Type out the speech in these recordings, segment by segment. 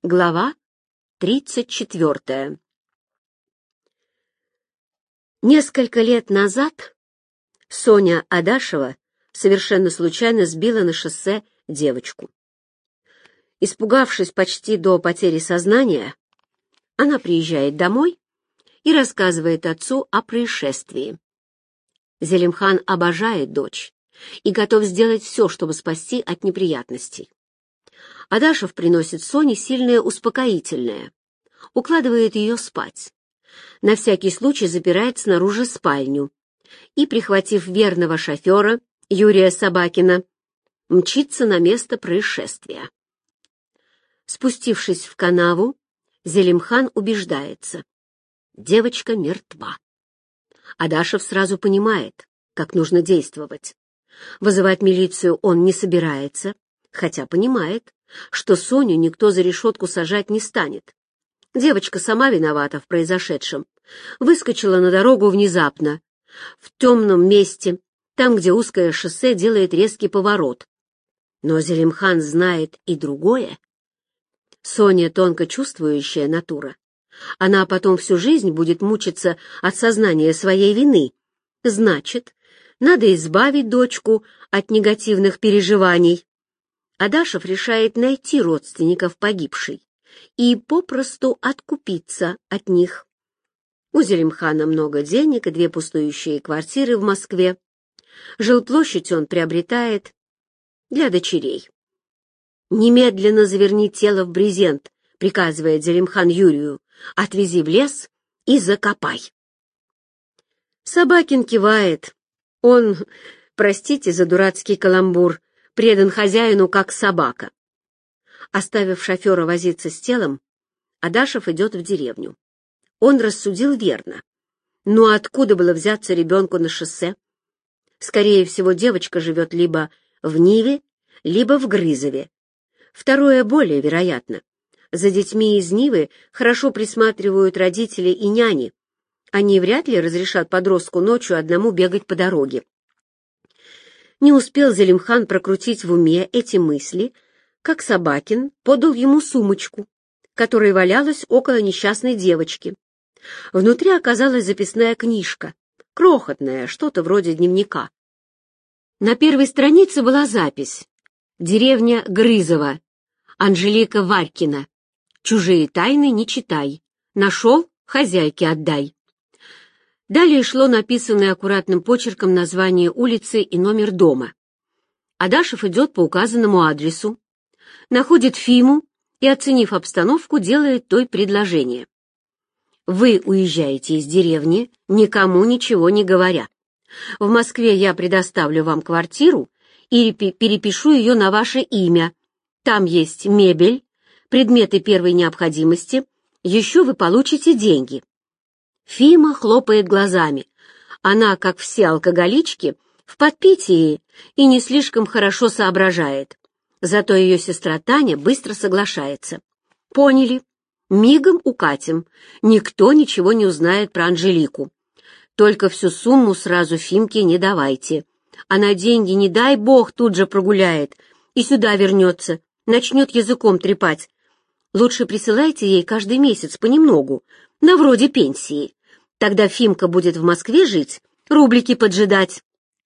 Глава 34. Несколько лет назад Соня Адашева совершенно случайно сбила на шоссе девочку. Испугавшись почти до потери сознания, она приезжает домой и рассказывает отцу о происшествии. Зелимхан обожает дочь и готов сделать все, чтобы спасти от неприятностей. Адашев приносит Соне сильное успокоительное, укладывает ее спать, на всякий случай запирает снаружи спальню и, прихватив верного шофера Юрия Собакина, мчится на место происшествия. Спустившись в канаву, Зелимхан убеждается — девочка мертва. Адашев сразу понимает, как нужно действовать. Вызывать милицию он не собирается, хотя понимает, что Соню никто за решетку сажать не станет. Девочка сама виновата в произошедшем. Выскочила на дорогу внезапно, в темном месте, там, где узкое шоссе делает резкий поворот. Но Зелимхан знает и другое. Соня тонко чувствующая натура. Она потом всю жизнь будет мучиться от сознания своей вины. Значит, надо избавить дочку от негативных переживаний. Адашев решает найти родственников погибшей и попросту откупиться от них. У Зелимхана много денег и 2 пустующие квартиры в Москве. Жилплощадь он приобретает для дочерей. «Немедленно заверни тело в брезент», — приказывает Зелимхан Юрию, — «отвези в лес и закопай». Собакин кивает. Он, простите за дурацкий каламбур, предан хозяину как собака. Оставив шофера возиться с телом, Адашев идет в деревню. Он рассудил верно. Но откуда было взяться ребенку на шоссе? Скорее всего, девочка живет либо в Ниве, либо в Грызове. Второе более вероятно. За детьми из Нивы хорошо присматривают родители и няни. Они вряд ли разрешат подростку ночью одному бегать по дороге. Не успел Зелимхан прокрутить в уме эти мысли, как Собакин подал ему сумочку, которая валялась около несчастной девочки. Внутри оказалась записная книжка, крохотная, что-то вроде дневника. На первой странице была запись: «Деревня Грызово. Анжелика Варькина. Чужие тайны не читай. Нашел — хозяйке отдай». Далее шло написанное аккуратным почерком название улицы и номер дома. Адашев идет по указанному адресу, находит Фиму и, оценив обстановку, делает той предложение. «Вы уезжаете из деревни, никому ничего не говоря. В Москве я предоставлю вам квартиру и перепишу ее на ваше имя. Там есть мебель, предметы первой необходимости, еще вы получите деньги». Фима хлопает глазами. Она, как все алкоголички, в подпитии и не слишком хорошо соображает. Зато ее сестра Таня быстро соглашается. «Поняли. Мигом укатим. Никто ничего не узнает про Анжелику. Только всю сумму сразу Фимке не давайте. Она деньги, не дай бог, тут же прогуляет и сюда вернется, начнет языком трепать. Лучше присылайте ей каждый месяц понемногу, на вроде пенсии. Тогда Фимка будет в Москве жить, рублики поджидать».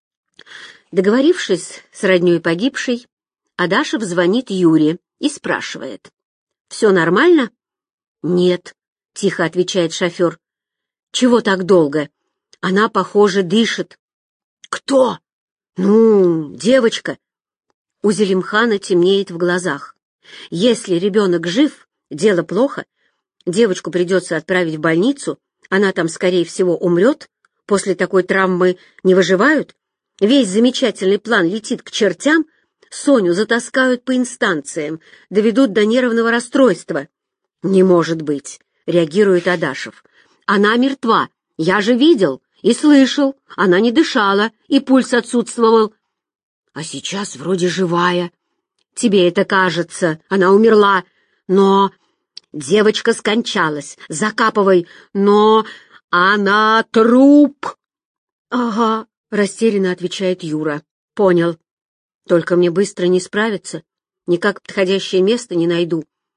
Договорившись с роднёй погибшей, Адашев звонит Юре и спрашивает: «Все нормально?» «Нет», — тихо отвечает шофер. «Чего так долго? Она, похоже, дышит». «Кто?» «Ну, девочка». У Зелимхана темнеет в глазах. Если ребенок жив, дело плохо. Девочку придется отправить в больницу, она там, скорее всего, умрет. После такой травмы не выживают. Весь замечательный план летит к чертям. Соню затаскают по инстанциям, доведут до нервного расстройства. «Не может быть», — реагирует Адашев. «Она мертва. Я же видел и слышал. Она не дышала, и пульс отсутствовал. А сейчас вроде живая. Тебе это кажется, она умерла. Но девочка скончалась. Закапывай. Но она труп». «Ага», — растерянно отвечает Юра. «Понял. Только мне быстро не справиться. Никак подходящее место не найду.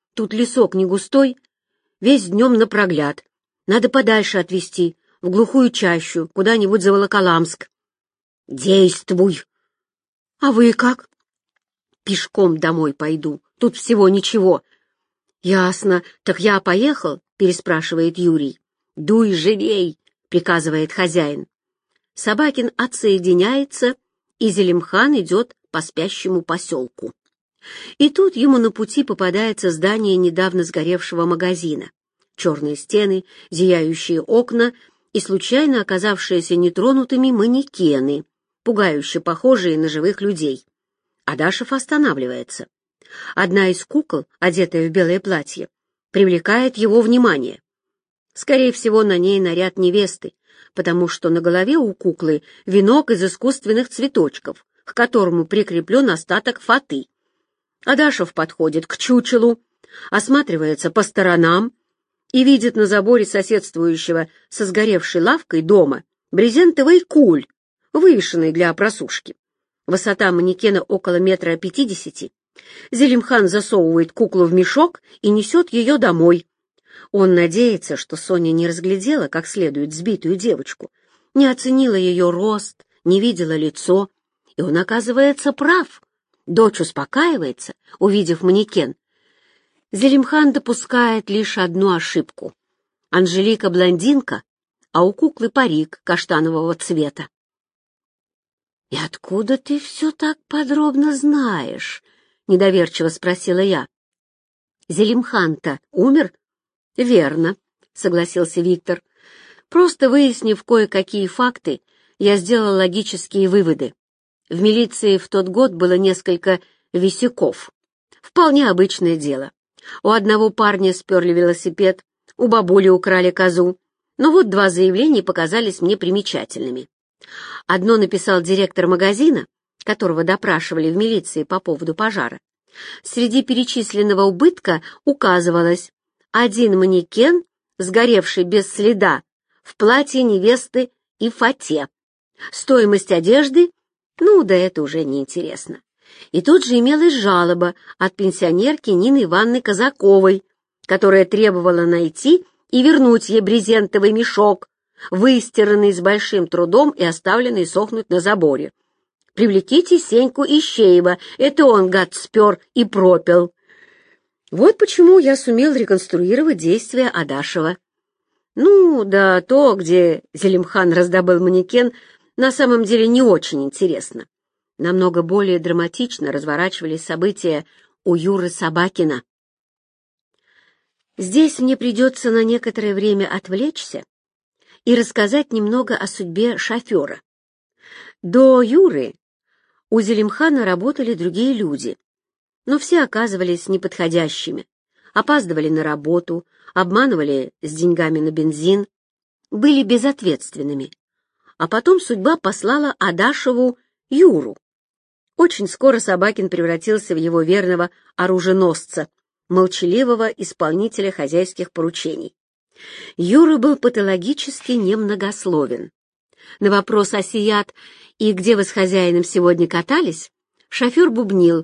Тут лесок не густой, весь днем напрогляд. Надо подальше отвезти, в глухую чащу, куда-нибудь за Волоколамск. Действуй! А вы как? Пешком домой пойду, тут всего ничего. Ясно, так я поехал? Переспрашивает Юрий. Дуй живей, приказывает хозяин. Собакин отсоединяется, и Зелимхан идет по спящему поселку. И тут ему на пути попадается здание недавно сгоревшего магазина. Черные стены, зияющие окна и случайно оказавшиеся нетронутыми манекены, пугающе похожие на живых людей. Адашев останавливается. Одна из кукол, одетая в белое платье, привлекает его внимание. Скорее всего, на ней наряд невесты, потому что на голове у куклы венок из искусственных цветочков, к которому прикреплен остаток фаты. Адашев подходит к чучелу, осматривается по сторонам и видит на заборе соседствующего со сгоревшей лавкой дома брезентовый куль, вывешенный для просушки. Высота манекена около 1,50 м. Зелимхан засовывает куклу в мешок и несет ее домой. Он надеется, что Соня не разглядела как следует сбитую девочку, не оценила ее рост, не видела лицо, и он оказывается прав. Дочь успокаивается, увидев манекен. Зелимхан допускает лишь одну ошибку. Анжелика блондинка, а у куклы парик каштанового цвета. «И откуда ты все так подробно знаешь?» — недоверчиво спросила я. «Зелимхан-то умер?» «Верно», — согласился Виктор. «Просто выяснив кое-какие факты, я сделал логические выводы. В милиции в тот год было несколько висяков. Вполне обычное дело. У одного парня сперли велосипед, у бабули украли козу. Но вот два заявления показались мне примечательными. Одно написал директор магазина, которого допрашивали в милиции по поводу пожара. Среди перечисленного убытка указывалось: один манекен, сгоревший без следа, в платье невесты и фате. Стоимость одежды, да это уже неинтересно. И тут же имелась жалоба от пенсионерки Нины Ивановны Казаковой, которая требовала найти и вернуть ей брезентовый мешок, выстиранный с большим трудом и оставленный сохнуть на заборе. Привлеките Сеньку Ищеева, это он, гад, спер и пропил. Вот почему я сумел реконструировать действия Адашева. Да то, где Зелимхан раздобыл манекен, на самом деле не очень интересно. Намного более драматично разворачивались события у Юры Собакина. Здесь мне придется на некоторое время отвлечься и рассказать немного о судьбе шофера. До Юры у Зелимхана работали другие люди, но все оказывались неподходящими, опаздывали на работу, обманывали с деньгами на бензин, были безответственными. А потом судьба послала Адашеву Юру. Очень скоро Собакин превратился в его верного оруженосца, молчаливого исполнителя хозяйских поручений. Юра был патологически немногословен. На вопрос «Асият, и где вы с хозяином сегодня катались?» шофер бубнил: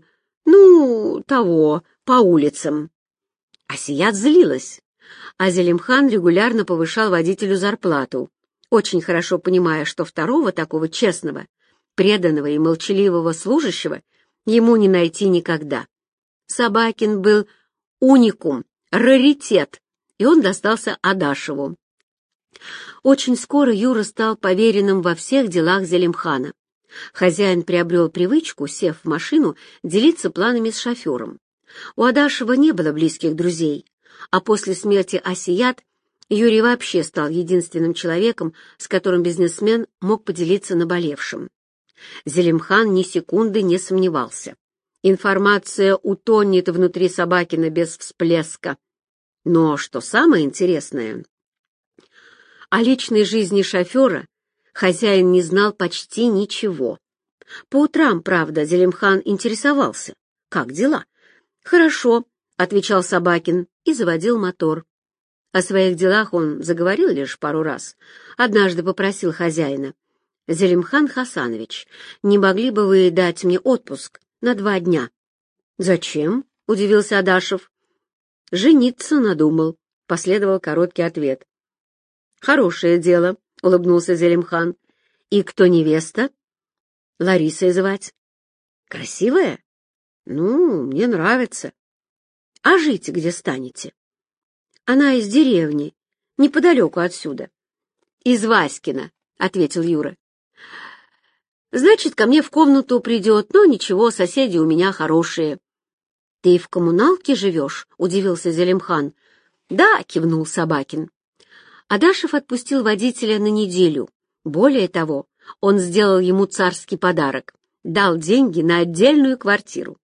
по улицам. Асият злилась, а Зелимхан регулярно повышал водителю зарплату, очень хорошо понимая, что второго такого честного, преданного и молчаливого служащего ему не найти никогда. Собакин был уникум, раритет, и он достался Адашеву. Очень скоро Юра стал поверенным во всех делах Зелимхана. Хозяин приобрел привычку, сев в машину, делиться планами с шофером. У Адашева не было близких друзей, а после смерти Асият Юрий вообще стал единственным человеком, с которым бизнесмен мог поделиться наболевшим. Зелимхан ни секунды не сомневался. Информация утонет внутри Собакина без всплеска. Но что самое интересное, о личной жизни шофера хозяин не знал почти ничего. По утрам, правда, Зелимхан интересовался: как дела? «Хорошо», — отвечал Собакин и заводил мотор. О своих делах он заговорил лишь пару раз. Однажды попросил хозяина: «Зелимхан Хасанович, не могли бы вы дать мне отпуск на 2 дня?» «Зачем?» — удивился Адашев. «Жениться надумал», — последовал короткий ответ. «Хорошее дело», — улыбнулся Зелимхан. «И кто невеста?» «Ларисой звать». «Красивая?» «Ну, мне нравится». «А жить где станете?» «Она из деревни, неподалеку отсюда». «Из Васькина», — ответил Юра. «Значит, ко мне в комнату придет, но ничего, соседи у меня хорошие». «Ты в коммуналке живешь?» — удивился Зелимхан. «Да», — кивнул Собакин. Адашев отпустил водителя на неделю. Более того, он сделал ему царский подарок — дал деньги на отдельную квартиру.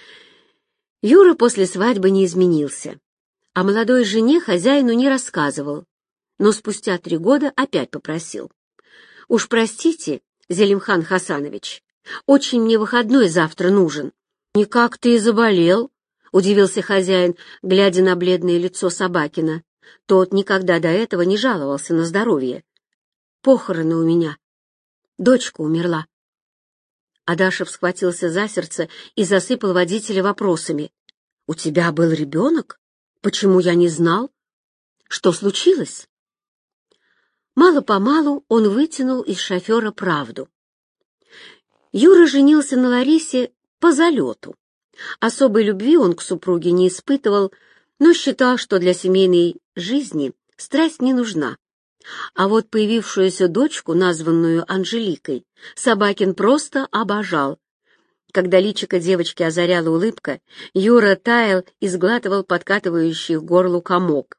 Юра после свадьбы не изменился. О молодой жене хозяину не рассказывал, но спустя 3 года опять попросил. «Уж простите, Зелимхан Хасанович, очень мне выходной завтра нужен». «Никак ты и заболел», — удивился хозяин, глядя на бледное лицо Собакина. Тот никогда до этого не жаловался на здоровье. «Похороны у меня. Дочка умерла». Адашев схватился за сердце и засыпал водителя вопросами. «У тебя был ребенок? Почему я не знал? Что случилось?» Мало-помалу он вытянул из шофера правду. Юра женился на Ларисе по залету. Особой любви он к супруге не испытывал, но считал, что для семейной жизни страсть не нужна. А вот появившуюся дочку, названную Анжеликой, Собакин просто обожал. Когда личико девочки озаряла улыбка, Юра таял и сглатывал подкатывающий к горлу комок.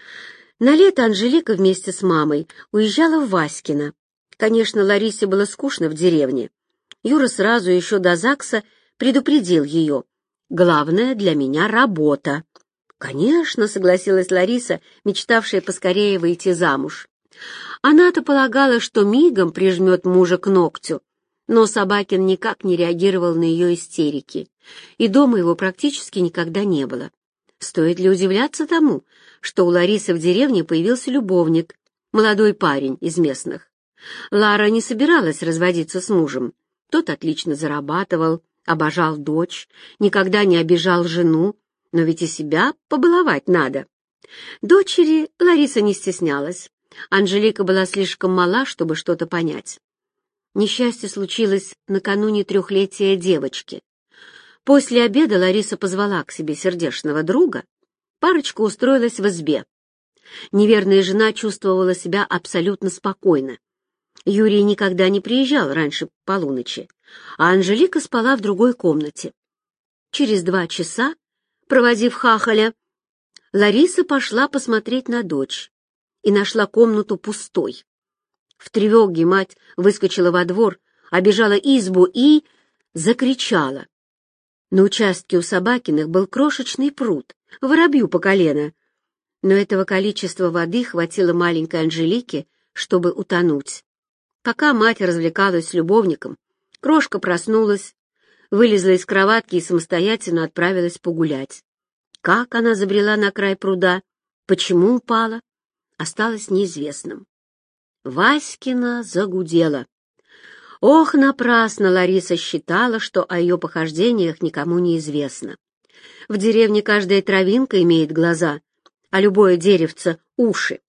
На лето Анжелика вместе с мамой уезжала в Васькино. Конечно, Ларисе было скучно в деревне. Юра сразу еще до ЗАГСа предупредил ее. «Главное для меня работа». «Конечно», — согласилась Лариса, мечтавшая поскорее выйти замуж. Она-то полагала, что мигом прижмет мужа к ногтю, но Собакин никак не реагировал на ее истерики, и дома его практически никогда не было. Стоит ли удивляться тому, что у Ларисы в деревне появился любовник, молодой парень из местных? Лара не собиралась разводиться с мужем. Тот отлично зарабатывал, обожал дочь, никогда не обижал жену, но ведь и себя побаловать надо. Дочери Лариса не стеснялась. Анжелика была слишком мала, чтобы что-то понять. Несчастье случилось накануне 3-летия девочки. После обеда Лариса позвала к себе сердечного друга. Парочка устроилась в избе. Неверная жена чувствовала себя абсолютно спокойно. Юрий никогда не приезжал раньше полуночи, а Анжелика спала в другой комнате. Через 2 часа, проводив хахаля, Лариса пошла посмотреть на дочь и нашла комнату пустой. В тревоге мать выскочила во двор, обежала избу и закричала. На участке у Собакиных был крошечный пруд, воробью по колено, но этого количества воды хватило маленькой Анжелике, чтобы утонуть. Пока мать развлекалась с любовником, крошка проснулась, вылезла из кроватки и самостоятельно отправилась погулять. Как она забрела на край пруда, почему упала, осталось неизвестным. Васькина загудела. Ох, напрасно Лариса считала, что о ее похождениях никому не известно. В деревне каждая травинка имеет глаза, а любое деревце — уши.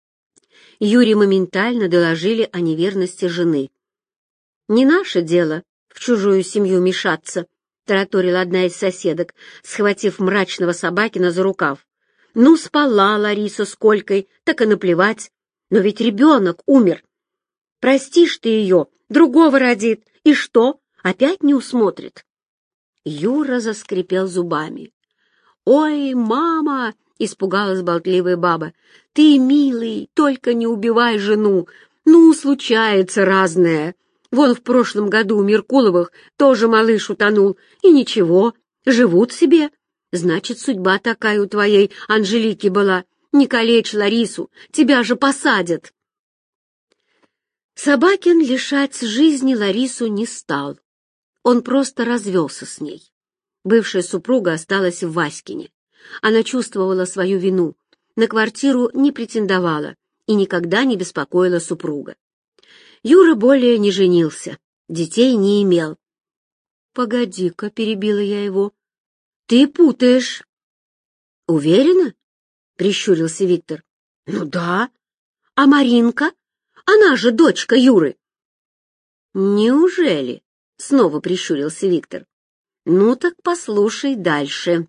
Юре моментально доложили о неверности жены. «Не наше дело в чужую семью мешаться», — тараторила одна из соседок, схватив мрачного Собакина за рукав. «Ну, спала Лариса с Колькой, так и наплевать. Но ведь ребенок умер. Простишь ты ее, другого родит. И что, опять не усмотрит?» Юра заскрипел зубами. «Ой, мама!» — испугалась болтливая баба. «Ты, милый, только не убивай жену. Ну, случается разное. Вон в прошлом году у Меркуловых тоже малыш утонул. И ничего, живут себе. Значит, судьба такая у твоей Анжелики была. Не калечь Ларису, тебя же посадят». Собакин лишать жизни Ларису не стал. Он просто развелся с ней. Бывшая супруга осталась в Васькине. Она чувствовала свою вину, на квартиру не претендовала и никогда не беспокоила супруга. Юра более не женился, детей не имел. «Погоди-ка», — перебила я его, — «ты путаешь». Уверена? Прищурился Виктор. Ну да. А Маринка? Она же дочка Юры. Неужели? Снова прищурился Виктор. Ну так послушай дальше.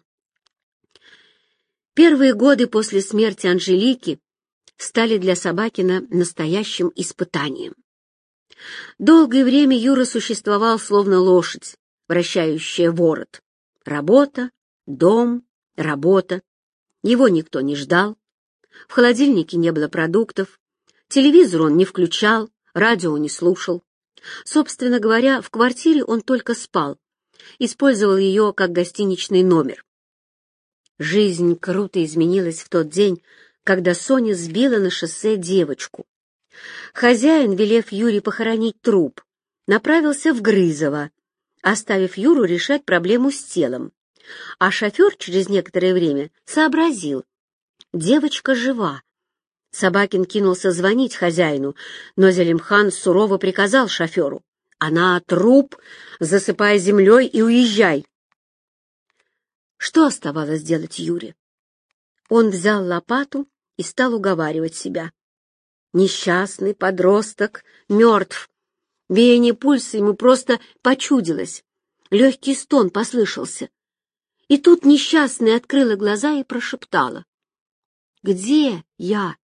Первые годы после смерти Анжелики стали для Собакина настоящим испытанием. Долгое время Юра существовал словно лошадь, вращающая ворот. Работа, дом, работа. Его никто не ждал. В холодильнике не было продуктов, телевизор он не включал, радио не слушал. Собственно говоря, в квартире он только спал, использовал ее как гостиничный номер. Жизнь круто изменилась в тот день, когда Соня сбила на шоссе девочку. Хозяин, велев Юре похоронить труп, направился в Грызово, оставив Юру решать проблему с телом. А шофер через некоторое время сообразил: девочка жива. Собакин кинулся звонить хозяину, но Зелимхан сурово приказал шоферу: «Она труп, засыпай землей и уезжай». Что оставалось делать Юре? Он взял лопату и стал уговаривать себя. Несчастный подросток мертв. Биение пульса ему просто почудилось. Легкий стон послышался. И тут несчастная открыла глаза и прошептала: «Где я?»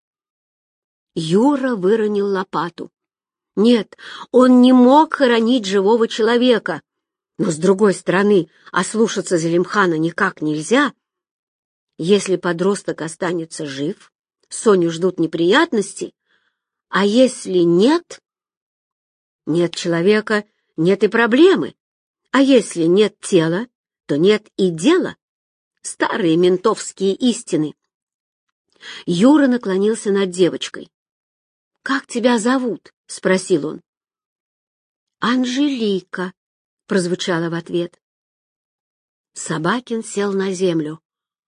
Юра выронил лопату. Нет, он не мог хоронить живого человека. Но, с другой стороны, ослушаться Зелимхана никак нельзя. Если подросток останется жив, Соню ждут неприятности, а если нет? Нет человека, нет и проблемы. А если нет тела, то нет и дела. Старые ментовские истины. Юра наклонился над девочкой. «Как тебя зовут?» — спросил он. «Анжелика», — прозвучало в ответ. Собакин сел на землю.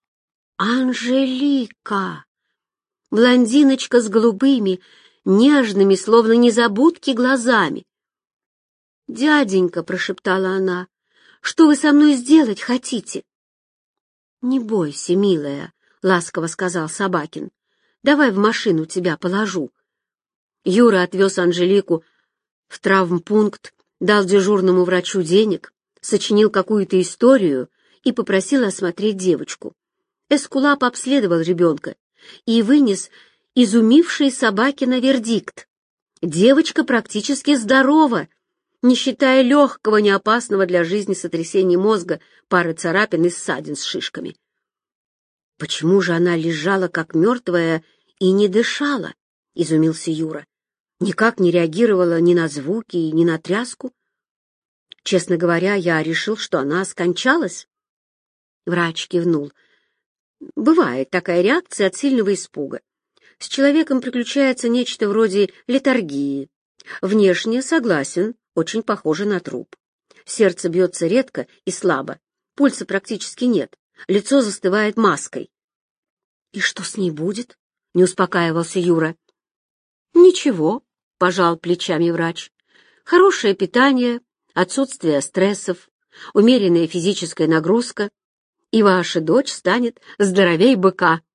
«Анжелика!» Блондиночка с голубыми, нежными, словно незабудки, глазами. «Дяденька», — прошептала она, — «что вы со мной сделать хотите?» «Не бойся, милая», — ласково сказал Собакин. «Давай в машину тебя положу». Юра отвез Анжелику в травмпункт, дал дежурному врачу денег, сочинил какую-то историю и попросил осмотреть девочку. Эскулап обследовал ребенка и вынес изумивший Собакина вердикт. Девочка практически здорова, не считая легкого, неопасного для жизни сотрясения мозга, пары царапин и ссадин с шишками. «Почему же она лежала как мертвая и не дышала?» — изумился Юра. «Никак не реагировала ни на звуки, ни на тряску. Честно говоря, я решил, что она скончалась». Врач кивнул. «Бывает такая реакция от сильного испуга. С человеком приключается нечто вроде летаргии. Внешне, согласен, очень похоже на труп. Сердце бьется редко и слабо, пульса практически нет, лицо застывает маской». «И что с ней будет?» — не успокаивался Юра. «Ничего», — пожал плечами врач. «Хорошее питание, отсутствие стрессов, умеренная физическая нагрузка, и ваша дочь станет здоровей быка».